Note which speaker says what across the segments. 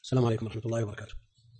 Speaker 1: السلام عليكم ورحمة الله وبركاته.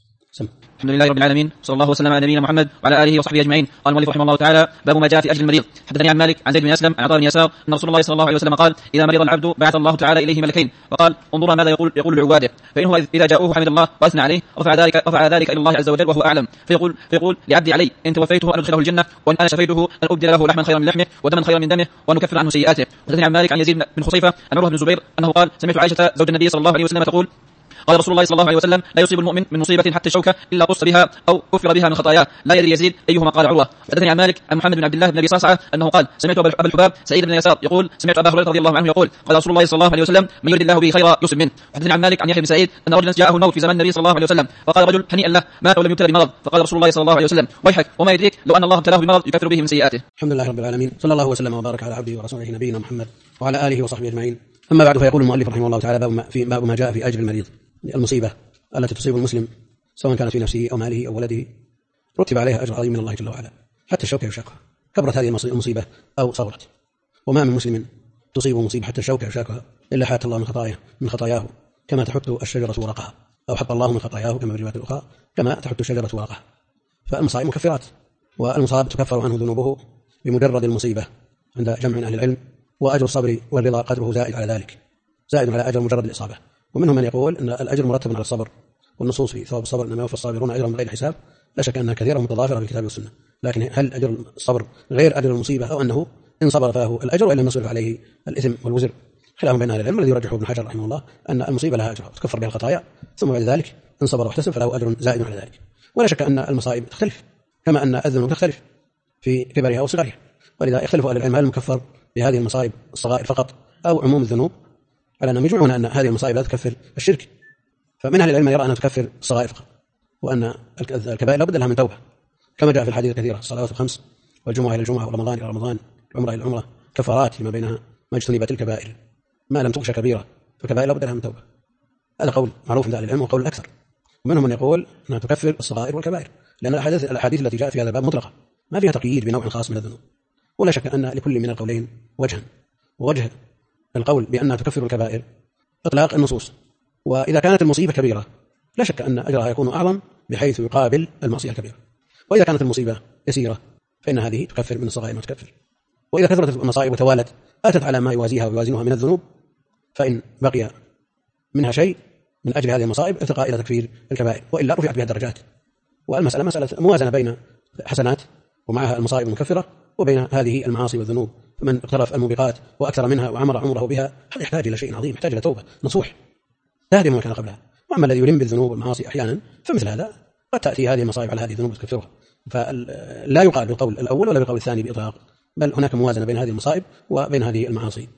Speaker 2: الحمد لله رب العالمين، صلى الله وسلم على نبينا محمد وعلى اله وصحبه اجمعين. قال المؤلف رحمه الله تعالى: باب ما جاء في اجر المريض. حدثني عن مالك عن زيد بن اسلم عن عطاء بن يسار ان رسول الله صلى الله عليه وسلم قال: اذا مرض العبد بعث الله تعالى اليه ملكين، وقال: انظرا ماذا يقول لعباده، فانه اذا جاءوه حمد الله واثنى عليه رفع ذلك الى الله عز وجل وهو اعلم، فيقول لعبدي علي ان توفيته ان ادخله الجنه، وان انا شفيته ان ابدل له لحما خيرا من لحمه ودما خيرا من دمه، وان نكفر عنه سيئاته. حدثني عن مالك عن يزيد بن خصيفه عن عروه بن الزبير انه قال: سمعت عائشه زوج النبي صلى الله عليه وسلم تقول: قال رسول الله صلى الله عليه وسلم: لا يصيب المؤمن من مصيبة حتى الشوكة إلا قص بها أو كفر بها من خطاياه، لا يدري يزيد أيهما قال عروة. حدثني عن مالك عن محمد بن عبد الله بن أبي صعصعة أنه قال: سمعت أبا الحباب سعيد بن يسار يقول: سمعت أبا هريرة رضي الله عنه يقول: قال رسول الله صلى الله عليه وسلم: من يرد الله به خيرا يصب منه. حدثني عن مالك عن يحيى بن سعيد أن رجلا جاءه الموت في زمان النبي صلى الله عليه وسلم، فقال رجل: هنيئا له، مات ولم يبتلى بمرض. فقال رسول الله صلى الله عليه وسلم: ويحك، وما يدريك لو أن الله ابتلاه بمرض يكفر به من سيئاته.
Speaker 1: الحمد لله رب العالمين، صلى الله وسلم وبارك على عبده ورسوله نبينا محمد وعلى آله وصحبه أجمعين. أما بعد، فيقول المؤلف رحمه الله تعالى: باب ما جاء في أجر المريض. المصيبة التي تصيب المسلم سواء كانت في نفسه أو ماله أو ولده رتب عليها أجر عظيم من الله جل وعلا، حتى الشوكة يشاكها، كبرت هذه المصيبة أو صغرت. وما من مسلم تصيبه مصيبة حتى الشوكة يشاكها إلا حات الله من خطاياه كما تحت الشجرة ورقها، أو حط الله من خطاياه كما في الرواية الأخرى كما تحت الشجرة ورقها. فالمصائب مكفرات، والمصاب تكفر عنه ذنوبه بمجرد المصيبة عند جمع من أهل العلم. وأجر الصبر والرضا قدره زائد على ذلك، زائد على أجر مجرد الإصابة. ومنهم من يقول أن الأجر مرتب على الصبر، والنصوص في ثواب الصبر إنما يوفى الصابرون أجرهم بغير حساب. لا شك أنها كثيرة متضافرة في الكتاب والسنة، لكن هل أجر الصبر غير أجر المصيبة، أو أنه إن صبر فله الأجر وإن لم يصبر عليه الإثم والوزر؟ خلاف بين أهل العلم، الذي يرجحه ابن حجر رحمه الله أن المصيبة لها أجر تكفر بها الخطايا، ثم بعد ذلك إن صبر واحتسب فله أجر زائد على ذلك. ولا شك أن المصائب تختلف كما أن الذنوب تختلف في كبرها وصغرها، ولذا يختلف أهل العلم هل المكفر بهذه المصائب الصغائر فقط أو عموم الذنوب، على أنهم يجمعون أن هذه المصائب لا تكفر الشرك. فمن أهل العلم يرى أنها تكفر الصغائر فقط، وأن الكبائر لا بد لها من توبة، كما جاء في الحديث الكثيرة: الصلوات الخمس والجمعة إلى الجمعة ورمضان إلى رمضان العمرة إلى العمرة كفارات فيما بينها ما اجتنبت الكبائر، ما لم تغش كبيرة فكبائر لا بد لها من توبة. هذا قول معروف عند أهل العلم وقول الأكثر. ومنهم من يقول أنها تكفر الصغائر والكبائر، لأن الأحاديث التي جاءت في هذا الباب مطلقة ما فيها تقييد بنوع خاص من الذنوب. ولا شك أن لكل من القولين وجها، ووجه القول بأنها تكفر الكبائر إطلاق النصوص، وإذا كانت المصيبة كبيرة لا شك أن أجرها يكون أعظم بحيث يقابل المعصية الكبيرة. وإذا كانت المصيبة يسيرة فإن هذه تكفر من الصغائر ما تكفر. وإذا كثرت المصائب وتوالت أتت على ما يوازيها ويوازنها من الذنوب، فإن بقي منها شيء من أجل هذه المصائب ارتقى إلى تكفير الكبائر، وإلا رفعت بها الدرجات. والمسألة مسألة موازنة بين حسنات ومعها المصائب المكفرة وبين هذه المعاصي والذنوب. فمن اقترف الموبقات وأكثر منها وعمر عمره بها هذا يحتاج إلى شيء عظيم، يحتاج إلى توبة نصوح تهدم ما كان قبلها. وأما الذي يلم بالذنوب والمعاصي أحيانا فمثل هذا قد تأتي هذه المصائب على هذه الذنوب وتكفرها. فلا يقال بالقول الأول ولا بالقول الثاني بإطلاق، بل هناك موازنة بين هذه المصائب وبين هذه المعاصي.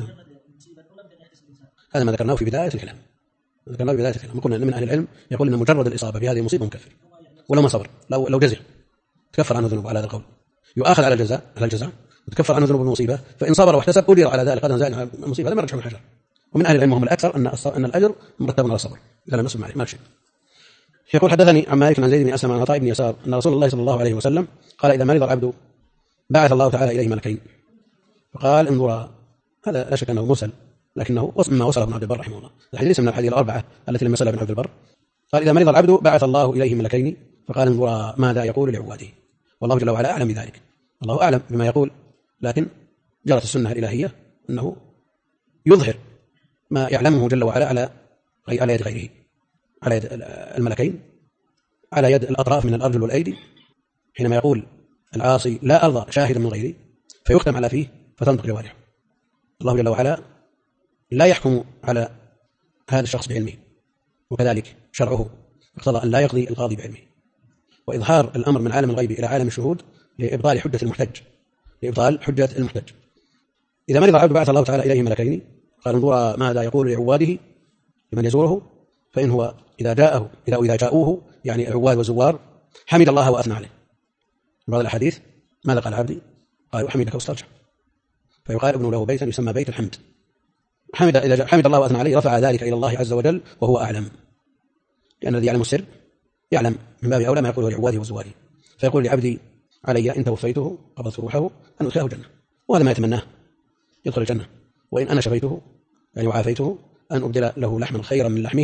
Speaker 1: هذا ما ذكرناه في بداية الكلام. قلنا أن من أهل العلم يقول أن مجرد الإصابة بهذه المصيبة مكفر، ولو ما صبر، لو جزع تكفر عنه ذنوب على هذا القول، يؤاخذ على الجزاء وتكفر عنه ذنوب المصيبة. فإن صبر واحتسب أجر على ذلك قدر زائد على المصيبة. هذا ما رجحه الحجر. ومن أهل العلم هم الأكثر أن الأجر مرتب على الصبر إذا لم يصبر ما شيء. يقول: حدثني عن مالك عن زيد بن أسلم عن عطاء بن يسار أن رسول الله صلى الله عليه وسلم قال: إذا مرض العبد بعث الله تعالى إليه ملكين، فقال: انظرا. هذا لا شك أنه مرسل، لكنه مما وصله ابن عبد البر رحمه الله. الحديث ليس من الحديث الأربعة التي لم يصلها ابن عبد البر. قال: إذا مرض العبد بعث الله إليه ملكين، فقال: انظرا ماذا يقول لعباده. والله جل وعلا أعلم بذلك، الله أعلم بما يقول، لكن جرت السنة الإلهية أنه يظهر ما يعلمه جل وعلا على يد غيره، على يد الملكين، على يد الأطراف من الأرجل والأيدي. حينما يقول العاصي: لا أرضى شاهدا من غيري، فيختم على فيه فتنطق جوارحه. الله جل وعلا لا يحكم على هذا الشخص بعلمه، وكذلك شرعه اقتضى أن لا يقضي القاضي بعلمه. وإظهار الأمر من عالم الغيب إلى عالم الشهود لإبطال حجة المحتج. إذا مرض العبد بعث الله تعالى إليه ملكين، قال: انظرا ماذا يقول لعواده لمن يزوره، فإن هو إذا جاءوه يعني عواد وزوار حمد الله وأثنى عليه. بعض الأحاديث ماذا قال عبدي؟ قال: وحمدك واسترجع. فيقال: ابن له بيتا يسمى بيت الحمد. إذا حمد الله وأثنى عليه رفع ذلك إلى الله عز وجل وهو أعلم، لأن الذي يعلم السر يعلم من باب أولى ما يقوله لعواده وزواره. فيقول لعبدي: علي إن توفيته قبضت روحه أن أدخله الجنة، وهذا ما يتمناه، يدخل الجنة. وإن أنا شفيته يعني وعافيته أن أبدل له لحما خيرا من لحمه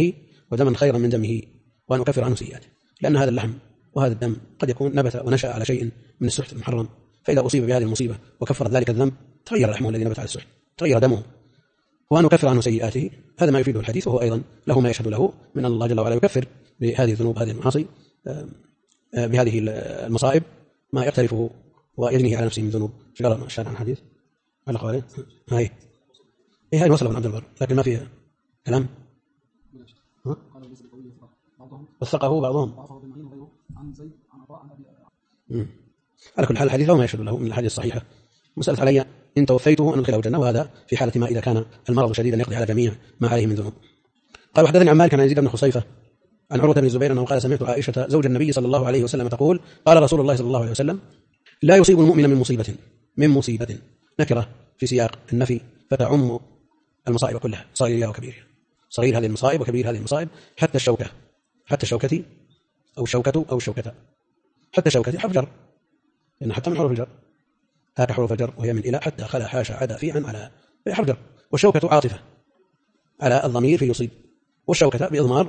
Speaker 1: ودما خيرا من دمه، وأن أكفر عنه سيئاته، لأن هذا اللحم وهذا الدم قد يكون نبت ونشأ على شيء من السحت المحرم، فإذا أصيب بهذه المصيبة وكفر ذلك الذنب تغير لحمه الذي نبت على السحت، تغير دمه. وأن أكفر عنه سيئاته هذا ما يفيده الحديث، وهو أيضا له ما يشهد له من أن الله جل وعلا يكفر بهذه الذنوب، هذه المعاصي، بهذه المصائب ما يقترفه ويجنيه على نفسه من ذنوب. شغل الشارع عن الحديث على قوله هاي هاي وصل ابن عبد البر، لكن ما فيها كلام. وثقه بعضهم. على كل حال الحديث له ما يشهد له من الحديث الصحيحة. مسألة علي إن توفيته أن أدخله الجنة، وهذا في حالة ما إذا كان المرض شديدا يقضي على جميع ما عليه من ذنوب. قال وحدثني عن مالك عن يزيد بن خصيفة عن عروة بن الزبير أنه قال سمعت عائشة زوج النبي صلى الله عليه وسلم تقول قال رسول الله صلى الله عليه وسلم لا يصيب المؤمن من مصيبة نكرة في سياق النفي فتعم المصائب كلها، صغيرها وكبيرها، صغير هذه المصائب وكبير هذه المصائب، حتى الشوكة أو الشوكة حتى الشوكة حرف جر، لأن حتى من حروف الجر، هاك حروف الجر وهي من إلى، حتى خلا حاشا عدا في عن على حرف جر، والشوكة عاطفة على الضمير في يصيب، والشوكة بإضمار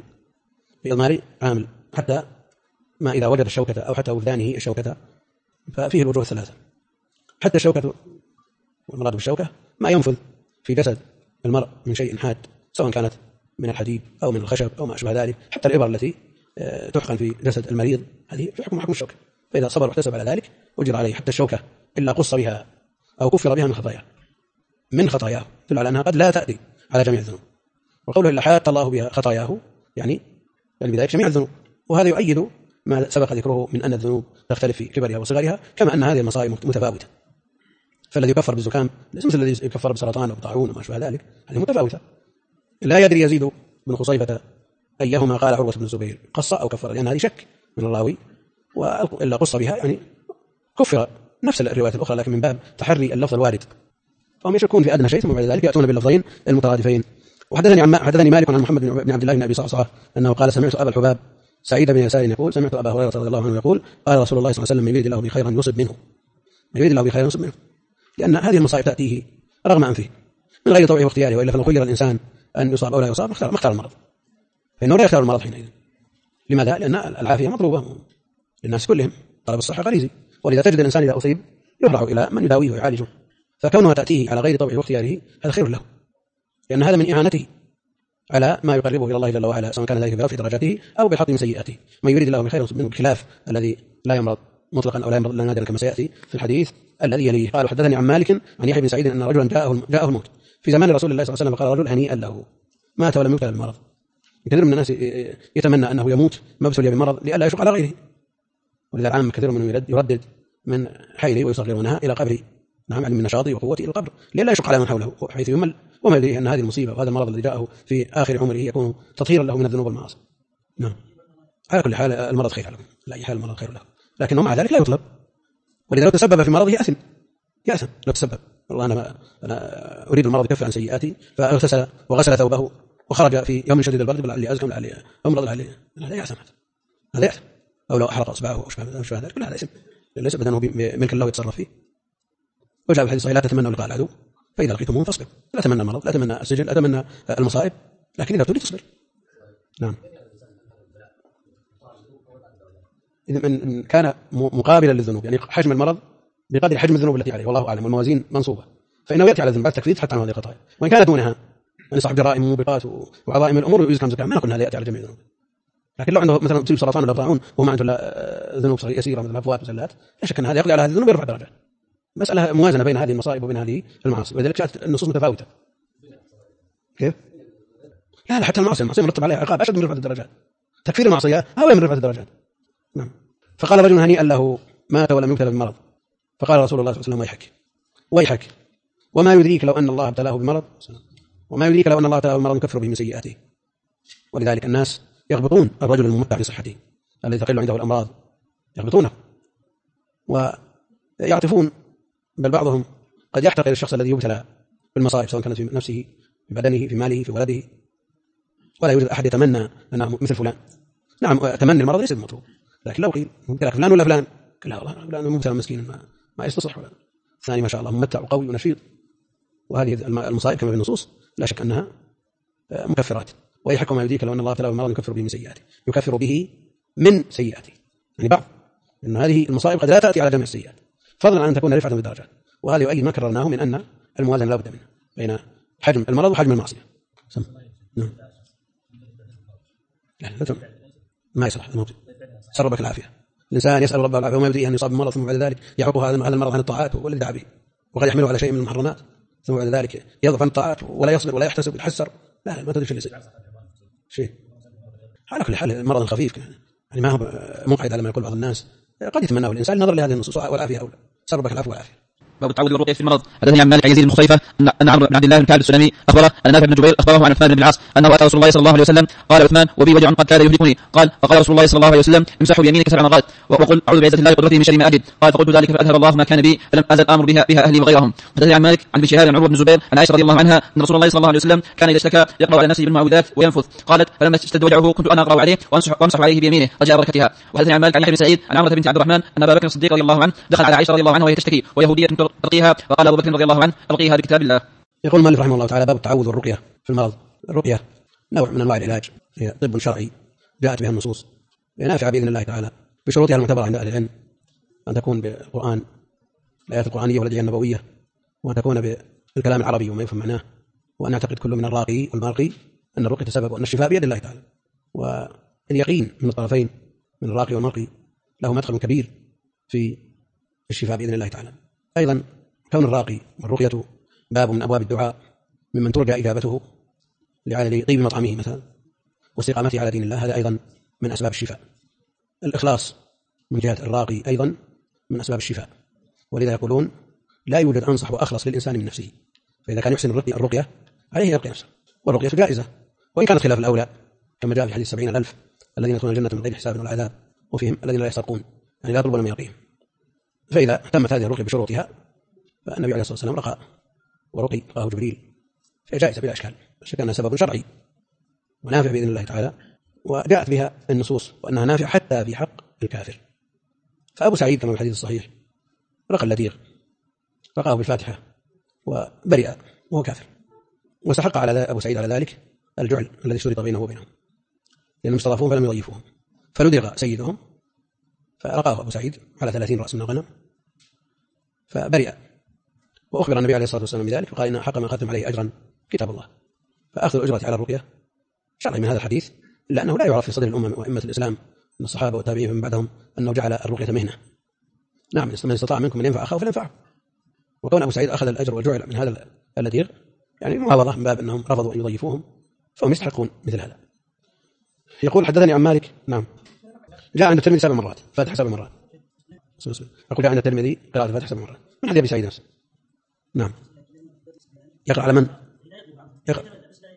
Speaker 1: عامل حتى ما إذا وجد الشوكة أو حتى وجدانه الشوكة ففيه الوجوه الثلاثة. حتى الشوكة والمراد بالشوكة ما ينفذ في جسد المرء من شيء حاد، سواء كانت من الحديد أو من الخشب أو ما أشبه ذلك، حتى الإبر التي تحقن في جسد المريض هذه في حكم الشوكة، فإذا صبر واحتسب على ذلك أجر عليه. حتى الشوكة إلا قص بها أو كفر بها من خطاياه تدل على أنها قد لا تأتي على جميع الذنوب، وقوله إلا حات الله بها خطاياه يعني بذلك جميع الذنوب. وهذا يؤيد ما سبق ذكره من أن الذنوب تختلف في كبرها وصغرها، كما أن هذه المصائب متفاوتة، فالذي يكفر بالزكام ليس مثل الذي يكفر بسرطان أو طاعون وما شابه ذلك، هذه متفاوتة. لا يدري يزيد بن خصيفة أيهما قال عروة بن الزبير قص أو كفر، لأن هذه شك من الراوي، وإلا قص بها يعني كفر نفس الرواية الأخرى، لكن من باب تحري اللفظ الوارد، فهم يشكون في أدنى شيء ثم بعد ذلك يأتون باللفظين المترادفين. وحدثني مالك عن محمد بن عبد الله بن أبي صعصعة أنه قال سمعت أبا الحباب سعيد بن يسار يقول سمعت أبا هريرة رضي الله عنه يقول قال رسول الله صلى الله عليه وسلم من يريد الله به خيرا يصب منه، لأن هذه المصائب تأتيه رغم أنفه من غير طوعه واختياره، وإلا فلو خير الإنسان أن يصاب أو لا يصاب ما اختار المرض، فإنه لا يختار المرض حينئذ. لماذا؟ لأن العافية مطلوبة للناس كلهم، طلب الصحة غريزي، ولذا تجد الإنسان إذا أصيب يهرع إلى من يداويه ويعالجه، فكونها تأتيه على غير طوعه واختياره هذا خير له، لأن هذا من إعانته على ما يقربه إلى الله جل وعلا، سواء كان ذلك برفع درجاته أو بالحط من سيئاته. من يريد الله بخير منه، بخلاف الذي لا يمرض مطلقا أو لا يمرض إلا نادرا كما سيأتي في الحديث الذي يليه. قال حدثني عن مالك عن يحيى بن سعيد أن رجلا جاءه الموت في زمان رسول الله صلى الله عليه وسلم، فقال رجل هنيئا له مات ولم يبتلى بالمرض. كثير من الناس يتمنى أنه يموت ما ابتلي بالمرض لئلا يشق على غيره، ولذا العام كثير منهم يردد من حيله ويصغرونها إلى قبره، نعم، يعني من نشاطه وقوته إلى القبر لئلا يشق على من حوله، حيث يمل وما يدري أن هذه المصيبة وهذا المرض الذي جاءه في آخر عمره يكون تطهيرا له من الذنوب والمعاصي. نعم، على كل حال المرض خير له، لا أي حال المرض خير له، لكنه مع ذلك لا يطلب، ولذا لو تسبب في مرضه يأثم لو تسبب، والله أنا أريد المرض يكفر عن سيئاتي فاغتسل وغسل ثوبه وخرج في يوم شديد البرد لعلي أزكم لعلي أمرض لعلي، هذا يأثم، هذا يأثم، أو لو أحرق أصبعه أو شبه ذلك، كل هذا اسم، ليس بدنه ملك الله يتصرف فيه. وجاء في الحديث لا تتمنوا لقاء العدو فإذا لقيتموه فاصبروا، لا تتمنى المرض، لا تتمنى السجن، لا تتمنى المصائب، لكن إذا تريد تصبر. نعم، إذا من كان مقابلا للذنوب، يعني حجم المرض بقدر حجم الذنوب التي عليه، والله أعلم، والموازين منصوبة، فإنه يأتي على الذنوب التكفير حتى عن هذه الخطايا، وإن كان دونها يعني صاحب جرائم وموبقات وعظائم الأمور يزكم زكاة، ما نقول هذا يأتي على جميع الذنوب. لكن لو عنده مثلا تصيب سرطان ولا طاعون وما عنده لا ذنوب صغيرة يسيرة مثل هفوات وزلات، لا شك أن هذا يقضي على هذه الذنوب ويرفع درجات. مسألة موازنة بين هذه المصائب وبين هذه المعاصي، ولذلك جاءت النصوص متفاوتة. كيف؟ لا حتى المعصية مرتب عليها عقاب أشد من رفعة الدرجات، تكفير المعصية هو من رفعة الدرجات. نعم. فقال رجل هنيئا له مات ولم يبتلى بالمرض، فقال رسول الله صلى الله عليه وسلم ويحك وما يدريك لو أن الله ابتلاه بمرض، وما يدريك لو أن الله ابتلاه بمرض يكفر به من سيئاته. ولذلك الناس يغبطون الرجل الممتع بصحته الذي تقل عنده الأمراض، يغبطونه ويعطفون، بل بعضهم قد يحتقر الشخص الذي يبتلى بالمصائب، سواء كانت في نفسه، في بدنه، في ماله، في ولده، ولا يوجد أحد يتمنى أنه مثل فلان. نعم، تمني المرض ليس المطلوب، لكن لو قيل مبتلى فلان ولا فلان، لا والله فلان مبتلى مسكين ما يستصح، ولا الثاني ما شاء الله ممتع وقوي ونشيط. وهذه المصائب كما في النصوص لا شك أنها مكفرات، ويحك ما يديك لو أن الله ابتلاه بمرض يكفر به من سيئاته، يكفر به من سيئاته، يعني بعض أن هذه المصائب قد لا تأتي على جميع السيئات، فضلا عن أن تكون رفعة بالدرجات. وهذا يؤيد ما كررناه من أن الموازنة لا بد منه بين حجم المرض وحجم المعصية. ما يصلح الموت. سر ربك العافية. الإنسان يسأل ربه العافية وما يدريه أن يصاب بمرض، ثم بعد ذلك يعوق هذا المرض عن الطاعات والذي دعا به، وقد يحمله على شيء من المحرمات، ثم بعد ذلك يضعف عن الطاعات ولا يصبر ولا يحتسب ويتحسر. لا ما تدري شيء. على كل حال المرض الخفيف يعني ما هو مقعد على ما يقول بعض الناس، قد يتمناه الإنسان نظر لهذه النصوص والعافية أولى. سر ربك العفو والعافية.
Speaker 2: باب التعوذ بالرقية في المرض. حدثني عن مالك عن يزيد بن خصيفة أن عمرو بن عبد الله بن كعب السلمي أخبره أن نافع بن جبير أخبره عن عثمان بن العاص أنه أتى رسول الله صلى الله عليه وسلم قال عثمان وبي وجع قد كاد يهلكني، قال فقال رسول الله صلى الله عليه وسلم امسحوا بيمينك 7 مرات وقل أعوذ بعزة الله وقدرته من شر ما أجد، قال فقلت ذلك فأذهب الله ما كان بي فلم أزل آمر بها أهلي وغيرهم. حدثني عن مالك عن ابن شهاب عن عروة بن الزبير عن عائشة رضي الله عنها أن رسول الله صلى الله عليه وسلم كان إذا اشتكى يقرأ على نفسه بالمعوذات وينفث، قالت فلما اشتد وجعه كنت أنا أقرأ عليه وأمسح عليه بيمينه رجاء بركتها. وحدثني عن مالك عن يحيى بن سعيد عن عمرة بنت عبد الرحمن أن أبا بكر الصديق رضي الله عنه دخل على عائشة رضي الله عنها وهي تشتكي ويهودية ترقيها، فقال أبو بكر رضي الله عنه ألقيها بكتاب الله.
Speaker 1: يقول المؤلف رحمه الله تعالى باب التعوذ والرقية في المرض. الرقية نوع من أنواع العلاج، هي طب شرعي جاءت بها النصوص، نافعة بإذن الله تعالى بشروطها المعتبرة عند أهل العلم، أن تكون بالقرآن الآيات القرآنية والأدعية النبوية، وأن تكون بالكلام العربي وما يفهم معناه، وأن يعتقد كل من الراقي والمرقي أن الرقية سبب وأن الشفاء بيد الله تعالى. واليقين من الطرفين من الراقي والمرقي له مدخل كبير في الشفاء بإذن الله تعالى. أيضا كون الراقي والرقية باب من أبواب الدعاء ممن ترجى إجابته لطيب مطعمه مثلا واستقامته على دين الله، هذا أيضا من أسباب الشفاء. الإخلاص من جهة الراقي أيضا من أسباب الشفاء، ولذا يقولون لا يوجد أنصح وأخلص للإنسان من نفسه، فإذا كان يحسن الرقية عليه يرقي نفسه، والرقية جائزة وإن كانت خلاف الأولى، كما جاء في حديث 70,000 الذين يدخلون الجنة من غير حساب ولا عذاب وفيهم الذين لا يسترقون، يعني لا يطلبون من يرقيهم. فإذا تمت هذه الرقية بشروطها فالنبي عليه الصلاة والسلام رقى ورقي رقاه جبريل، فهي جائزة بلا إشكال، الشك أنها سبب شرعي ونافع بإذن الله تعالى، وجاءت بها النصوص وأنها نافع حتى في حق الكافر. فأبو سعيد كما في الحديث الصحيح رقى اللديغ رقاه بالفاتحة وبرئ وهو كافر، واستحق على أبو سعيد على ذلك الجعل الذي اشترط بينه وبينهم، لأنهم استضافوهم فلم يضيفوهم، فلدغ سيدهم فرقاه أبو سعيد على 30 رأس من الغنم فبرئ، وأخبر النبي عليه الصلاة والسلام بذلك فقال إن حق ما أخذتم عليه أجرا كتاب الله. فأخذ الأجرة على الرقية شرعي من هذا الحديث، لأنه لا يعرف في صدر الأمم وأئمة الإسلام من الصحابة والتابعين من بعدهم أنه جعل الرقية مهنة. نعم من استطاع منكم من ينفع أخاه فلينفعه، وكون أبو سعيد أخذ الأجر وجعل من هذا الذي يعني معاوضة من باب أنهم رفضوا أن يضيفوهم فهم يستحقون مثل هذا. يقول حدثني عن مالك نعم جاء عند الترمذي 7 مرات فاتح 7 مرات، أقول جاء عند الترمذي قراءة فاتح 7 مرات من حديث أبي سعيد نفسه. نعم يقرأ على من؟ يقرأ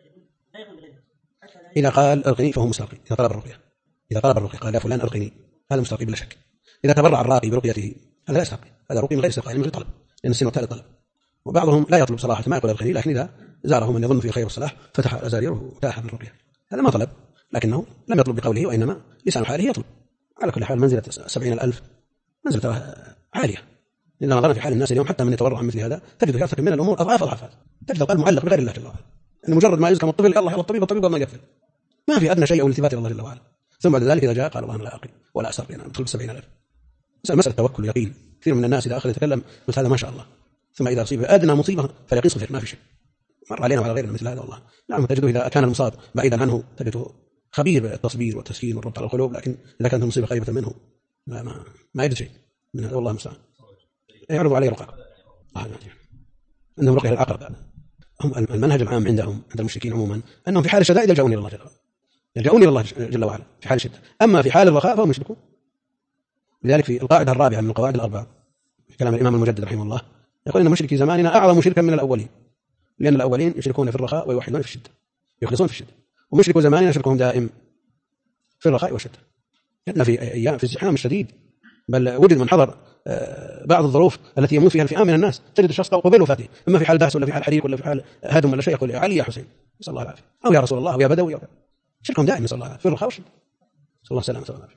Speaker 1: إذا قال ألقني فهو مسترقي، إذا طلب الرقية، إذا طلب الرقية قال يا فلان ألقني هذا مسترقي بلا شك. إذا تبرع الراقي برقيته هذا لا يسترقي، هذا رقي من غير استرقاء من غير طلب، لأن السن والتالي طلب. وبعضهم لا يطلب صراحة ما يقول ألقني، لكن إذا زاره من يظن فيه خير والصلاح فتح أزاريره وتاح من الرقية، هذا ما طلب لكنه لم يطلب بقوله، وإنما لسان حاله يطلب. على كل حال منزلة 70,000 منزلة عالية، إذا نظرنا في حال الناس اليوم حتى من يتورع عن مثل هذا تجد يرتكب من الأمور أضعاف، تجد القلب معلق بغير الله جل وعلا، إن مجرد ما يزكم الطفل الله الطبيب ما يقفل، ما في أدنى شيء أو التفات إلى الله جل وعلا. ثم بعد ذلك إذا جاء قال والله لا أقي ولا أسرق، أنا أدخل ب70,000. مسألة توكل يقين. كثير من الناس إذا أخذ يتكلم مثل هذا ما شاء الله، ثم إذا أصيب أدنى مصيبة فاليقين صفر ما في شيء. مر علينا وعلى غيرنا مثل هذا والله. نعم تجده إذا كان المصاب بعيدا عنه تجده خبير بالتصبير والتسكين والربط على القلوب، لكن إذا كانت المصيبة قريبة منه ما يجد شيء من هذا والله المستعان. يعرض عليه رقعة عندهم رقية العقرب. هم المنهج العام عندهم عند المشركين عموما أنهم في حال الشدائد يلجؤون إلى الله جل وعلا، يلجؤون إلى الله جل وعلا في حال الشدة، أما في حال الرخاء فهم يشركون. لذلك في القاعدة الرابعة من القواعد الأربعة كلام الإمام المجدد رحمه الله يقول إن مشركي زماننا أعظم شركا من الأولين، لأن الأولين يشركون في الرخاء ويوحدون في الشدة، يخلصون في الشدة، ومشركو زماننا شركهم دائم في الرخاء والشدة. كنا في أيام في الزحام الشديد، بل وجد من حضر بعض الظروف التي يموت فيها الفئام من الناس، تجد الشخص قبيل وفاته، إما في حال بأس ولا في حال حريق ولا في حال هدم ولا شيء، يقول يا علي يا حسين صلى الله عليه وسلم، أو يا رسول الله أو يا بدوي، شركهم دائم صلى الله عليه وسلم في الرخاء والشدة، صلى الله عليه وسلم.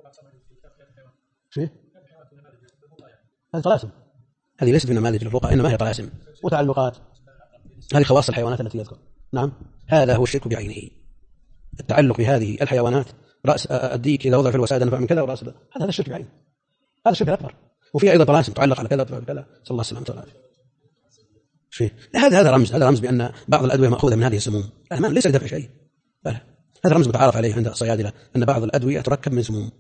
Speaker 1: شيء هذه طلاسم، هذه ليست من نماذج الرقى، إنما هي طلاسم وتعلقات، هذه خواص الحيوانات التي يذكر. نعم هذا هو الشرك بعينه، التعلق بهذه الحيوانات، رأس الديك إذا وضع في الوسادة نفع من كذا، ورأس هذا الشرك بعينه، هذا الشرك الأكبر. وفي أيضا طلاسم تعلق على كذا كذا، صلى الله عليه وسلم. هذا رمز بأن بعض الأدوية مأخوذة من هذه السموم. لا، ليس لدفع شيء، هذا رمز متعارف عليه عند الصيادلة أن بعض الأدوية تركب من سموم.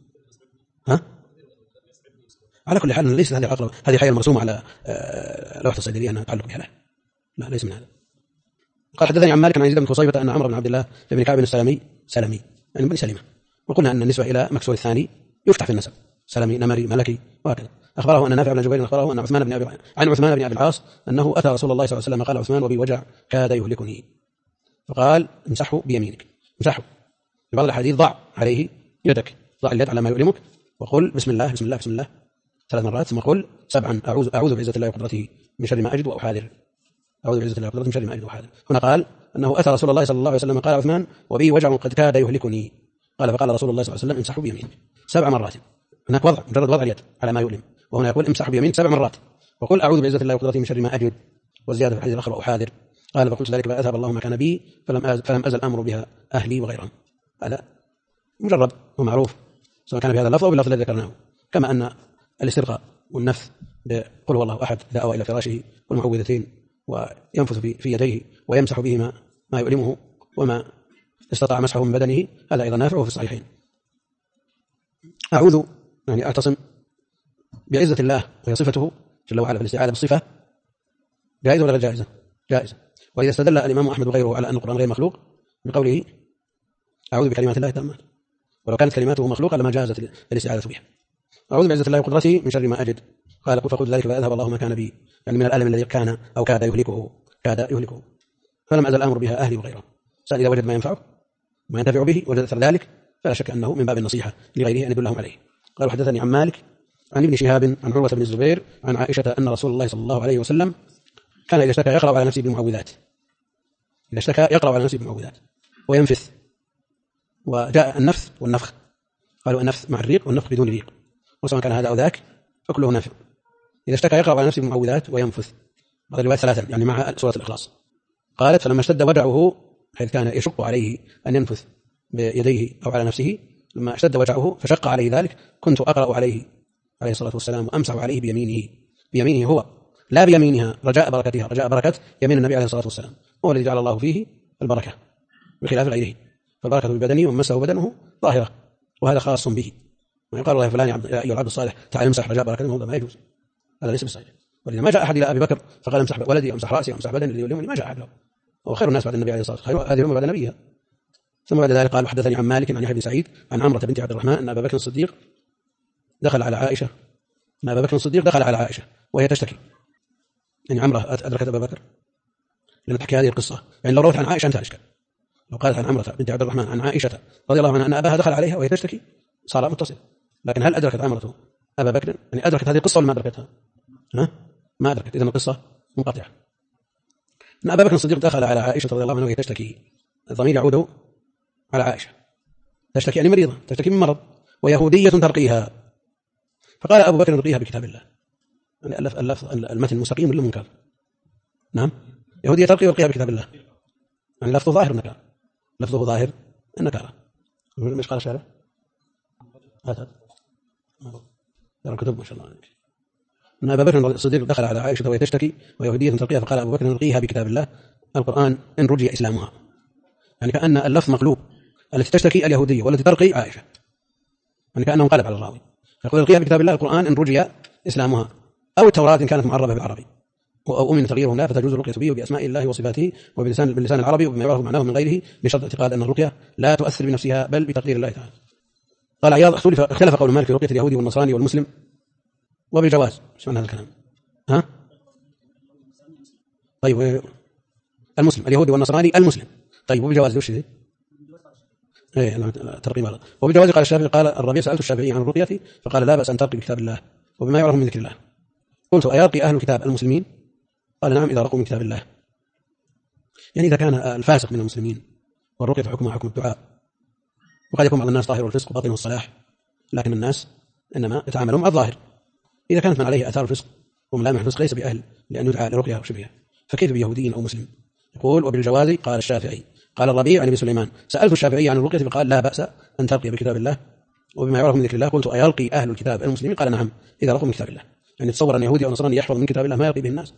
Speaker 1: على كل حال ليست هذه العقرب هذه حية مرسومة على لوحة الصيدلية أنها تعلق بها، لا ليس من هذا. قال حدثني عن مالك عن يزيد بن خصيبة أن عمرو بن عبد الله بن كعب سلمي يعني بن سلمة، وقلنا أن النسبة إلى مكسور الثاني يفتح في النسب، سلمي نمري ملكي وهكذا. أخبره أن نافع بن جبير أخبره أن عثمان بن أبي العاص أنه أتى رسول الله صلى الله عليه وسلم قال عثمان وبي وجع كاد يهلكني، فقال امسحه بيمينك، امسحه. في بعض الحديث ضع عليه يدك، ضع اليد على ما يؤلمك وقل بسم الله بسم الله بسم الله 3 مرات، ثم قل 7 أعوذ بعزة الله وقدرته من شر ما أجد وأحاذر، أعوذ بعزة الله وقدرته من شر ما أجد وأحاذر. هنا قال أنه أتى رسول الله صلى الله عليه وسلم قال عثمان وبي وجع قد كاد يهلكني، قال فقال رسول الله صلى الله عليه وسلم امسحه بيمينك 7 مرات. هناك مجرد وضع اليد على ما يؤلم، وهنا يقول امسحه بيمينك 7 مرات وقل أعوذ بعزة الله وقدرته من شر ما أجد، والزيادة في الحديث الآخر وأحاذر. قال فقلت ذلك فأذهب الله ما كان بي فلم أزل أمر بها أهلي وغيرهم. هذا مجرد ومعروف سواء كان بهذا اللفظ أو باللفظ الذي ذكرناه، كما أن الاسترقاء والنفث بقل هو الله أحد إذا أوى إلى فراشه والمعوذتين، وينفث في يديه ويمسح بهما ما يؤلمه وما استطاع مسحه من بدنه، هذا أيضا نافع في الصحيحين. أعوذ يعني أعتصم بعزة الله وهي صفته جل وعلا، في الاستعاذة بالصفة جائزة ولا غير جائزة؟ جائزة. وإذا استدل الإمام أحمد وغيره على أن القرآن غير مخلوق بقوله أعوذ بكلمات الله التامات، ولو كانت كلماته مخلوقة لما جازت الاستعاذة بها. أعوذ بعزة الله وقدرته من شر ما أجد، قال فقلت ذلك فأذهب الله ما كان بي، يعني من الألم الذي كان أو كاد يهلكه فلم أزل الأمر بها أهلي وغيره. سأل إذا وجد ما ينفعه وما ينتفع به وجد أثر ذلك فلا شك أنه من باب النصيحة لغيره أن يدلهم عليه. قال حدثني عن مالك عن ابن شهاب عن عروة بن الزبير عن عائشة أن رسول الله صلى الله عليه وسلم كان إذا اشتكى يقرأ على نفسه بالمعوذات، إذا اشتكى يقرأ على نفسه بالمعوذات وينفث. وجاء النفث والنفخ، قالوا النفث مع الريق والنفخ بدون ريق، وسواء كان هذا أو ذاك فكله نافع. إذا اشتكى يقرأ على نفسه بالمعوذات وينفث، بعض الروايات 3 يعني مع سورة الإخلاص. قالت فلما اشتد وجعه حيث كان يشق عليه أن ينفث بيديه أو على نفسه، لما اشتد وجعه فشق عليه ذلك كنت أقرأ عليه الصلاة والسلام وأمسح عليه بيمينه هو لا بيمينها، رجاء بركتها، رجاء بركة يمين النبي عليه الصلاة والسلام، هو الذي جعل الله فيه البركة بخلاف غيره، فالبركة ببدنه ومسه بدنه ظاهرة، وهذا خاص به. ويقال الله فلان يا أيها العبد الصالح تعال امسح رجاء بركته، هذا ما يجوز، هذا ليس بالصحيح. ولذا ما جاء أحد إلى أبي بكر فقال امسح ولدي أمسح رأسي أمسح بدني اليوم، ما جاء أحد له، هو خير الناس بعد النبي عليه الصلاة والسلام، هذه الأمة بعد نبيها. ثم بعد ذلك قال حدثني عن مالك عن يحيى بن سعيد عن عمرة بنت عبد الرحمن أن أبا بكر الصديق دخل على عائشة وهي تشتكي، يعني عمرة أدركت أبا بكر لأن تحكي هذه القصة، يعني لو روت عن عائشة انتهى الإشكال. لو قالت عن عمرة بنت عبد الرحمن عن عائشة رضي الله عنها أن أباها دخل عليها وهي تشتكي صار متصل. لكن هل أدركت عمرة أبا بكر؟ يعني أدركت هذه القصة ولا ما أدركتها؟ ما أدركت، إذن القصة منقطعة. أن أبا بكر الصديق دخل على عائشة رضي الله عنها وهي تشتكي، الضمير يعود على عائشة، تشتكي يعني مريضة، تشتكي من مرض، ويهودية ترقيها، فقال أبو بكر نرقيها بكتاب الله. يعني المتن مستقيم ولا منكر؟ نعم، يهودية ترقي ورقيها بكتاب الله، يعني لفظه ظاهر النكارة، لفظه ظاهر النكارة. مش قال الشارع؟ هات يرى الكتب ما شاء الله عليك. أن أبا بكر الصديق دخل على عائشة وهي تشتكي ويهودية ترقيها، فقال أبو بكر نرقيها بكتاب الله القرآن إن رجي إسلامها، يعني كأن اللفظ مقلوب، التي تشتكي اليهودية والتي ترقي عائشة، يعني كأنه انقلب على الراوي، فيقول نرقيها بكتاب الله القرآن إن رجي إسلامها، أو التوراة إن كانت معربة بالعربي، أو أمن تغييرهم لا فتجوز الرقية به بأسماء الله وصفاته وباللسان العربي وبما يعرف معناه من غيره، بشرط اعتقاد أن الرقية لا تؤثر بنفسها بل بتقدير الله تعالى. قال عياض اختلف قول مالك في رقية اليهودي والنصراني والمسلم وبالجواز. ايش معنى هذا الكلام؟ طيب المسلم اليهودي والنصراني المسلم، طيب وبالجواز وش ذي؟ ترقيم هذا. وبالجواز قال الشافعي، قال الربيع سألت الشافعي عن الرقية فقال لا بأس أن ترقي بكتاب الله وبما يعرف من ذكر الله. قلت أيرقي أهل الكتاب المسلمين؟ قال نعم إذا رقوا من كتاب الله، يعني إذا كان الفاسق من المسلمين والرقية حكمها حكم الدعاء، وقد يكون بعض الناس ظاهر الفسق وباطنه الصلاح، لكن الناس إنما يتعاملون مع الظاهر. إذا كانت من عليه آثار الفسق وملامح الفسق ليس بأهل لأن يدعى لرقية وشبهها، فكيف بيهودي أو مسلم؟ يقول وبالجواز قال الشافعي قال الربيع عن ابن سليمان: سألت الشافعي عن الرقية فقال: لا بأس أن ترقي بكتاب الله وبما يعرف من ذكر الله. قلت: أيرقي أهل الكتاب المسلمين؟ قال: نعم، إذا رقوا من كتاب الله. يعني تصور أن يهودي أو نصراني يحفظ من كتاب الله ما يرقي به الناس.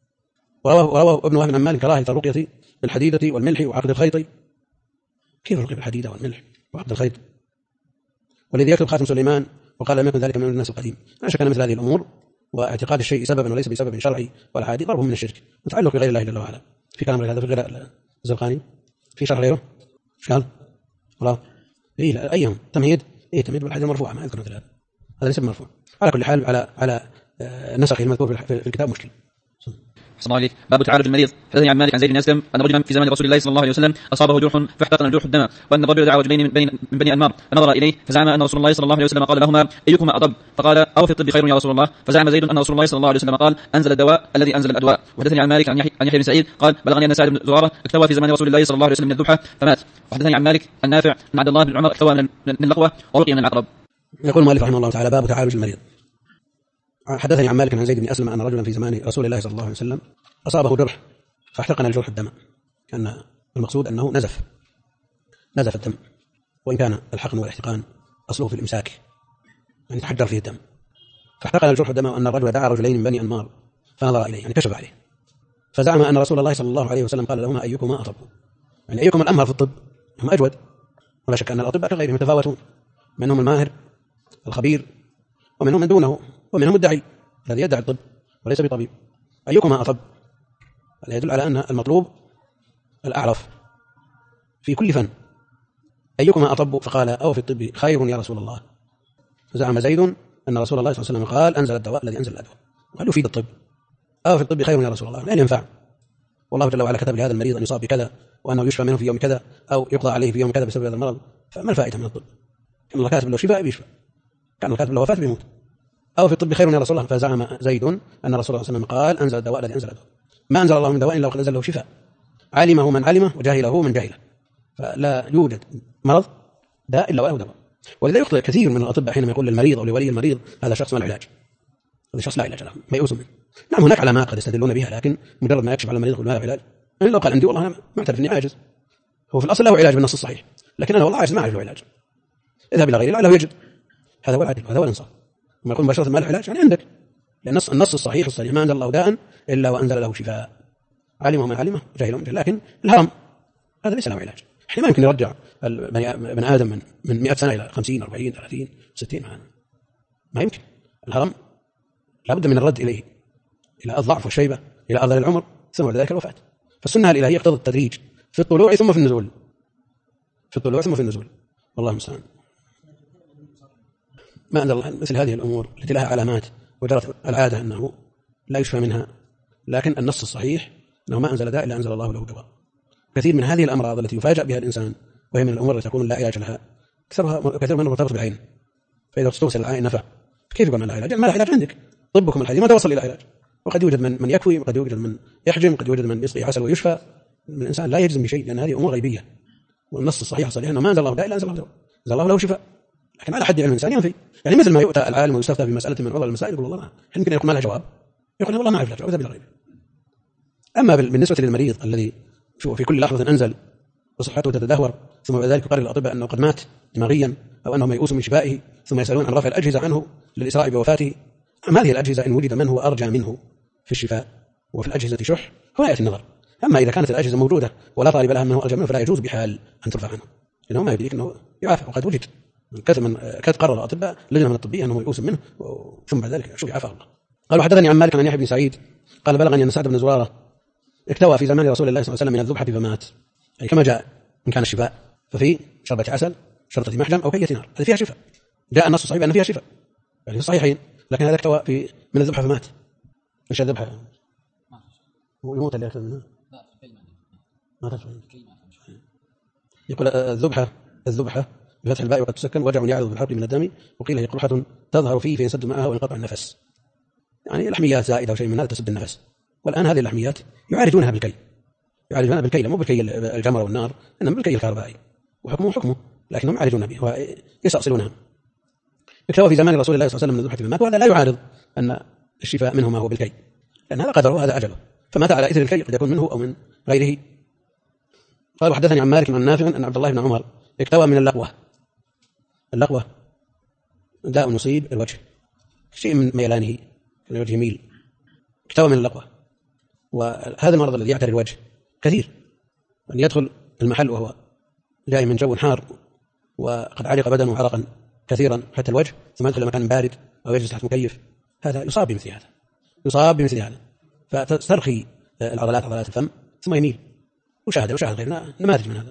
Speaker 1: وروى ابن وهب عن مالك كراهة الرقية بالحديدة والملح وعقد الخيط. كيف الرقية بالحديدة والملح وعقد الخيط؟ والذي يكتب خاتم سليمان وقال: لم يكن ذلك من الناس القديم. لا شك أن مثل هذه الأمور واعتقاد الشيء سببا وليس بسبب شرعي ولا عادي ضرب من الشرك متعلق بغير الله جل وعلا. في كلام هذا في غير الزرقاني في شرح غيره قال والله إيه أيهم تمهيد تمهيد بالحديث المرفوع ما أذكر مثل هذا ليس مرفوع. على كل حال على نسخ المذكور في الكتاب مشكل.
Speaker 2: صلى الله عليه. باب تعالج المريض. حدثني عن مالك عن زيد بن اسلم ان رجلا في زمان رسول الله صلى الله عليه وسلم اصابه جرح فاحتقن الجرح الدم، وان الرجل دعا رجلين من بني انمار فنظر اليه فزعم ان رسول الله صلى الله عليه وسلم قال لهما: ايكما اطب؟ فقال: او في الطب خير يا رسول الله. فزعم زيد ان رسول الله صلى الله عليه وسلم قال: انزل الدواء الذي انزل الادواء. وحدثني عن مالك عن يحيى بن سعيد قال: بلغني ان سعد بن زراره اكتوى في زمان رسول الله صلى الله عليه وسلم من الذبحه فمات. وحدثني عن مالك عن نافع ان عبد الله بن عمر اكتوى من اللقوه ورقي من العقرب.
Speaker 1: يقول المؤلف رحمه الله تعالى: باب تعالج المريض. حدثني عن مالك عن زيد بن أسلم أن رجلا في زمان رسول الله صلى الله عليه وسلم أصابه جرح فاحتقن الجرح الدم. كان المقصود أنه نزف الدم، وإن كان الحقن والاحتقان أصله في الإمساك يعني تحجر فيه الدم. فاحتقن الجرح الدم، وأن الرجل دعا رجلين من بني أنمار فنظر إليه يعني كشف عليه فزعم أن رسول الله صلى الله عليه وسلم قال لهما: أيكما أطب؟ يعني أيكم الأمهر في الطب؟ هم أجود. ولا شك أن الأطباء كغيرهم يتفاوتون، منهم الماهر الخبير ومنهم من دونه ومنهم الداعي الذي يدعي الطب وليس بطبيب. أيكما أطب؟ هذا يدل على أن المطلوب الأعرف في كل فن. أيكما أطب؟ فقال: أو في الطب خير يا رسول الله. فزعم زيد أن رسول الله صلى الله عليه وسلم قال: أنزل الدواء الذي أنزل الأدواء. وقال: يفيد الطب. أو في الطب خير يا رسول الله لا ينفع، والله جل وعلا كتب لهذا المريض أن يصاب بكذا وأنه يشفى منه في يوم كذا أو يقضى عليه في يوم كذا بسبب هذا المرض، فما الفائدة من الطب؟ كان الله كاتب له شفاء بيشفى، كان الله كاتب له وفاة بيموت. أو في الطب خير يا رسول الله. فزعم زيد أن رسول الله صلى الله عليه وسلم قال: أنزل الدواء الذي أنزل الدواء. ما أنزل الله من دواء إلا وقد أنزل له شفاء، علمه من علمه وجاهله من جاهله، فلا يوجد مرض داء إلا وله دواء. ولذا يخطئ كثير من الأطباء حينما يقول للمريض أو لولي المريض: هذا شخص ما له علاج، هذا شخص لا علاج له، ما يؤوس منه. نعم هناك علامات قد يستدلون بها، لكن مجرد ما يكشف على المريض يقول ما له علاج. يعني لو قال عندي والله أنا معترف إني عاجز، هو في الأصل له علاج بالنص الصحيح، لكن أنا والله عاجز ما أعرف له علاج، اذهب إلى غيره لعله يجد. هذا هو العدل وهذا هو الإنصاف. وما يقول مباشرة ما له علاج يعني عندك، لأن النص الصحيح الصريح: ما أنزل الله داء إلا وأنزل له شفاء، علمه من علمه جاهله من جاهله. لكن الهرم هذا ليس له علاج. احنا ما يمكن يرجع بني آدم من 100 سنة إلى 50 40 30 60، ما يمكن. الهرم لابد من الرد إليه، إلى الضعف والشيبة، إلى أرذل العمر، ثم بعد ذلك الوفاة. فالسنة الإلهية يقتضي التدريج في الطلوع ثم في النزول، في الطلوع ثم في النزول، والله المستعان. ما أنزل الله مثل هذه الأمور التي لها علامات وجرت العادة أنه لا يشفى منها، لكن النص الصحيح أنه ما أنزل داء إلا أنزل الله له دواء. كثير من هذه الأمراض التي يفاجأ بها الإنسان وهي من الأمور التي تكون لا علاج لها كثير منه مرتبط بالعين، فإذا تستوصل العين نفع كيف يقول ما لا علاج؟ ما لا علاج عندك، طبكم الحديث ما توصل إلى علاج. وقد يوجد من يكوي، وقد يوجد من يحجم، قد يوجد من يسقي عسل ويشفى. الإنسان لا يجزم بشيء لأن هذه أمور غيبية، والنص الصحيح الصريح أنه ما أنزل الله داء إلا أنزل الله دواء، أنزل الله له شفاء. لكن على حد علم الإنسان ينفي، يعني مثل ما يؤتى العالم ويستفتى في مسألة من عضل المسائل يقول الله يمكن يقول ما لها جواب، يقول والله ما أعرف له جواب، بالغيب. أما بالنسبة للمريض الذي في كل لحظة أنزل وصحته تتدهور، ثم بعد ذلك يقرر الأطباء أنه قد مات دماغيا أو أنه ميؤوس من شفائه، ثم يسألون عن رفع الأجهزة عنه للإسراع بوفاته. أما هذه الأجهزة إن وجد من هو أرجى منه في الشفاء وفي الأجهزة شح هو يأتي النظر. أما إذا كانت الأجهزة موجودة ولا طالب لها منه أرجى منه فلا يجوز بحال أن ترفع عنه، لأنه ما يدريك أنه يعافى. وقد وجد قد قرر الأطباء لجنة من الطبية أنه يؤوس منه ثم بعد ذلك شو يعافى الله. قال: وحدثني عن مالك عن يحيى بن سعيد قال: بلغني أن سعد بن زرارة اكتوى في زمان رسول الله صلى الله عليه وسلم من الذبحة فمات، أي كما جاء إن كان الشفاء ففي شربة عسل، شربة محجم، أو كية نار، هذه فيها شفاء، جاء النص الصحيح أن فيها شفاء يعني في الصحيحين. لكن هذا اكتوى من الذبحة فمات. إيش الذبحة؟ ويموت اللي أكل منها ما تفهم. يقول الذبحة بفتح الباء وقد تسكن وجع يعرض بالحرق من الدم، وقيل هي قرحة تظهر فيه فينسد معها وينقطع النفس، يعني لحميات زائدة أو شيء من هذا تسد النفس. والآن هذه اللحميات يعالجونها بالكي، يعالجونها بالكي، مو بالكي الجمر والنار، إنما بالكي الكهربائي، وحكمه لكنهم يعالجونها به ويستأصلونها. اكتوى في زمان رسول الله صلى الله عليه وسلم من الذبحة فمات، وهذا لا يعارض أن الشفاء منه ما هو بالكي، لأن هذا قدره وهذا أجله، فمات على إثر الكي قد يكون منه أو من غيره قال وحدثني عن مالك عن نافع أن عبد الله بن عمر اكتوى من اللقوة. اللقوة داء يصيب الوجه، شيء من ميلانه، الوجه يميل، اكتوى من اللقوة. وهذا المرض الذي يعتري الوجه كثير، أن يدخل المحل وهو جاي من جو حار وقد علق بدنه عرقا كثيرا حتى الوجه، ثم يدخل مكان بارد أو يجلس تحت مكيف، هذا يصاب بمثل هذا. فتسترخي عضلات الفم ثم يميل. وشاهد غيرنا نماذج من هذا.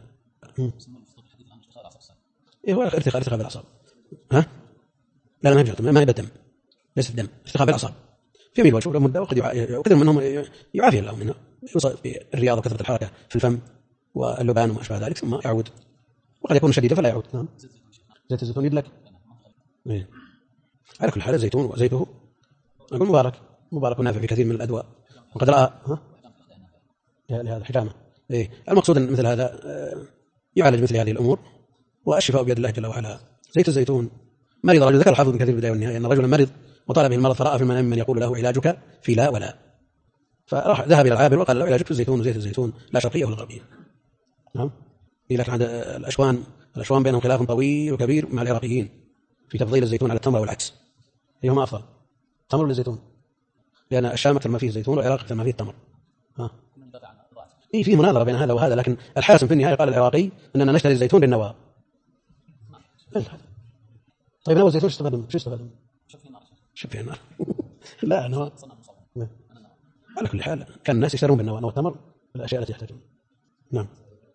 Speaker 1: هو ارتخاء بالأعصاب. ها؟ لا ما يبقى دم، ليس الدم، ارتخاء بالأعصاب في يميل الوجه مدة، وكثير منهم يعافي الله منها، يصاب بالرياضة وكثرة الحركة في الفم واللبان وما أشبه ذلك، ثم يعود، وقد يكون شديدا فلا يعود. نعم. زيت الزيتون يدلك على كل حال، الزيتون وزيته أقول مبارك ونافع في كثير من الأدواء، وقد رأى لهذا حجامة. المقصود أن مثل هذا يعالج مثل هذه الأمور، والشفاء بيد الله جل وعلا. زيت الزيتون مرض رجل، ذكر الحافظ ابن كثير في البداية والنهاية أن رجلا مرض وطلب به المرض، فرأى في المنام من يقول له علاجك في لا ولا، فراح ذهب إلى العابر وقال له علاجك في الزيتون وزيت الزيتون، لا شرقية ولا غربية. نعم. لكن عند الأشوان بينهم خلاف طويل وكبير مع العراقيين في تفضيل الزيتون على التمر والعكس، أيهما أفضل، التمر ولا الزيتون؟ لأن الشام أكثر ما فيه الزيتون والعراق أكثر ما فيه التمر. في مناظرة بين هذا وهذا، لكن الحاسم في النهاية قال العراقي أننا نشتري الزيتون بالنواة. طيب نوى الزيتون شو استفاد؟ شوف في النار. لا نوى. على كل حال كان الناس يشترون بالنواة، نوى التمر الأشياء التي يحتاجون. نعم.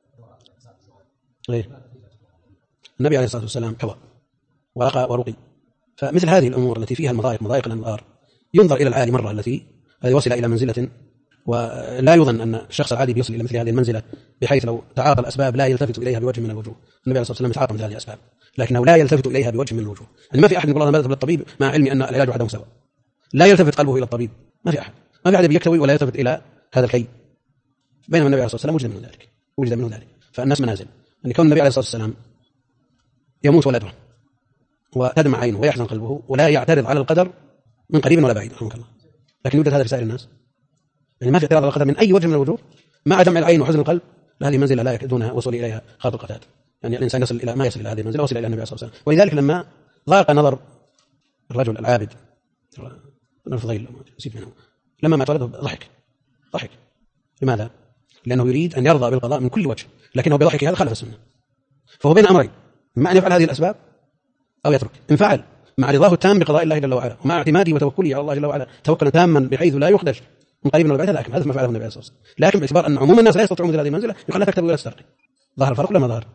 Speaker 1: النبي عليه الصلاة والسلام كوى ورقي، فمثل هذه الأمور التي فيها مضايق الأنظار ينظر إلى العالي مرة الذي وصل إلى منزلة، ولا يظن أن الشخص العادي بيصل إلى مثل هذه المنزلة بحيث لو تعاطى الأسباب لا يلتفت إليها بوجه من الوجوه. النبي عليه الصلاة والسلام يتعاطى مثل هذه الأسباب لكنه لا يلتفت إليها بوجه من الوجوه. يعني ما في أحد يقول أنا بذهب للطبيب مع علمي أن العلاج وحده سواء، لا يلتفت قلبه إلى الطبيب، ما في أحد يكتوي ولا يلتفت إلى هذا الكي، بينما النبي عليه الصلاة والسلام وجد منه ذلك. فالناس منازل، أن يكون النبي عليه الصلاة والسلام يموت ولده وتدمع عينه ويحزن قلبه ولا يعترض على القدر من قريب ولا بعيد رحمه الله، لكن يوجد هذا في سائر الناس، يعني ما في اعتراض على القدر من أي وجه من الوجوه مع دمع العين وحزن القلب. هذه منزلة لا يكادون وصول إليها خاطر القتاد، يعني الإنسان يصل إلى ما يصل إلى هذه المنزلة وصل إلى النبي صلى الله عليه وسلم. ولذلك لما ضاق نظر الرجل العابد الفضيل لما مات ولده ضحك. لماذا؟ لأنه يريد أن يرضى بالقضاء من كل وجه، لكنه بضحكه هذا خلف السنة، فهو بين أمرين، إما أن يفعل هذه الأسباب أو يترك. إن فعل مع رضاه التام بقضاء الله جل وعلا ومع اعتماده وتوكله على الله جل وعلا توكلا تاما بحيث لا يخدش من قريب ولا بعيد، لكن هذا ما فعله النبي صلى الله عليه وسلم. لكن باعتبار أن عموم الناس لا يستطيعون مثل هذه المنزلة يقال لا تكتب ولا تسترقي. ظهر الفرق ولا ما ظهر؟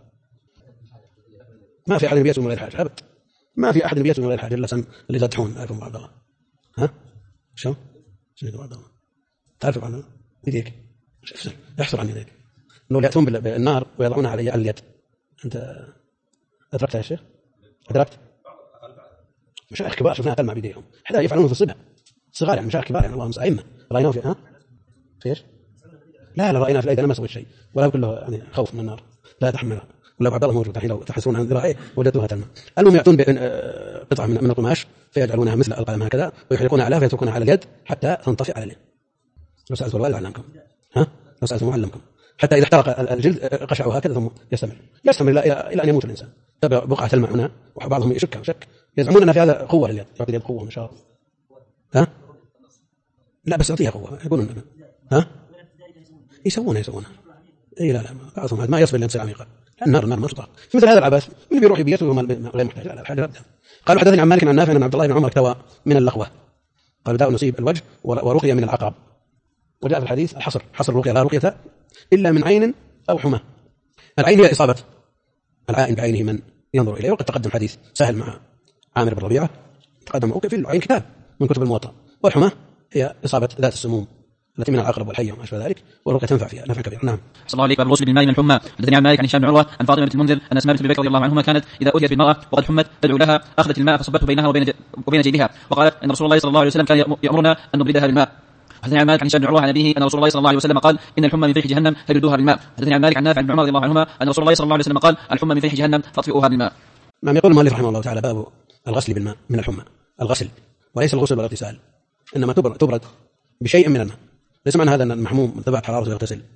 Speaker 1: ما في أحد بيته من غير حاجة أبد، ما في أحد بيته من غير حاجة إلا سن اللي يزدحون. عارفهم عبد الله؟ ها شو عبد الله؟ تعرف عنه يديك يحصل عن يديك إنه يأتون بالنار ويضعونها على اليد. أنت أدركت يا شيخ؟ أدركت؟ مشايخ كبار شفناها تلمع بيديهم، حتى يفعلون في الصبح صغار، يعني مشايخ كبار، يعني اللهم أئمة رأيناه في فيش؟ لا رأينا في الأيدي، أنا ما سويت شيء ولا كله يعني خوف من النار لا تحملها. ولا عبد الله موجود الحين لو تحسون عن ذراعيه وجدتوها تلمع. المهم يأتون بقطعة من القماش فيجعلونها مثل القلم هكذا ويحرقونها عليها فيتركونها على اليد حتى تنطفئ على اليد. لو سألت الوالد علمكم، لو سألت معلمكم، حتى إذا احترق الجلد قشعوا هكذا ثم يستمر إلى أن يموت الإنسان. تبع بقعة تلمع هنا وبعضهم يشك يزعمون أن في هذا قوة لليد، يعطي اليد قوة إن شاء الله. لا بس يعطيها قوة يقولون يسوونها لا بعضهم ما يصبر لنفسه عميقة، النار ما تطاق. في مثل هذا العباس من بيروح بيته وهم غير محتاج على الحاجة. قالوا حدثني عن مالك عن نافع أن عبد الله بن عمر اكتوى من اللقوة، قال داء نصيب الوجه ورقية من العقرب. وجاء في الحديث حصر الرقية لا رقية إلا من عين أو حمى. العين هي إصابة العائن بعينه من ينظر إليه، وقد تقدم حديث سهل مع عامر بن ربيعة تقدم معه في العين كتاب من كتب الموطأ. والحمى هي إصابة ذات السموم التي من العقرب والحية وما أشبه ذلك، والرقية تنفع فيها نفع كبير. نعم.
Speaker 2: صلى الله عليه باب الغسل بالماء من الحمى. حدثني عن مالك عن هشام بن عروة عن فاطمة بنت المنذر أن أسماء بنت أبي بكر رضي الله عنهما كانت إذا أتيت بالمرأة وقد حمت تدعو لها أخذت الماء فصبته بينها وبين جيبها، وقالت إن رسول الله صلى الله عليه وسلم كان يأمرنا أن نبردها بالماء. حدثني عن مالك عن هشام بن عروة عن أبيه أن رسول الله صلى الله عليه وسلم قال إن الحمى من فيح جهنم فبردوها بالماء. حدثني عن مالك عن نافع بن عمر رضي الله عنهما أن رسول الله صلى الله عليه وسلم قال الحمى من فيح جهنم فاطفئوها بالماء.
Speaker 1: نعم. يقول المؤلف رحمه الله تعالى باب الغسل بالماء من الحمى، الغسل وليس الغسل بالاغتسال، إنما تبرد بشيء من الماء. ليس معنى هذا أن المحموم ارتفعت حرارته يغتسل،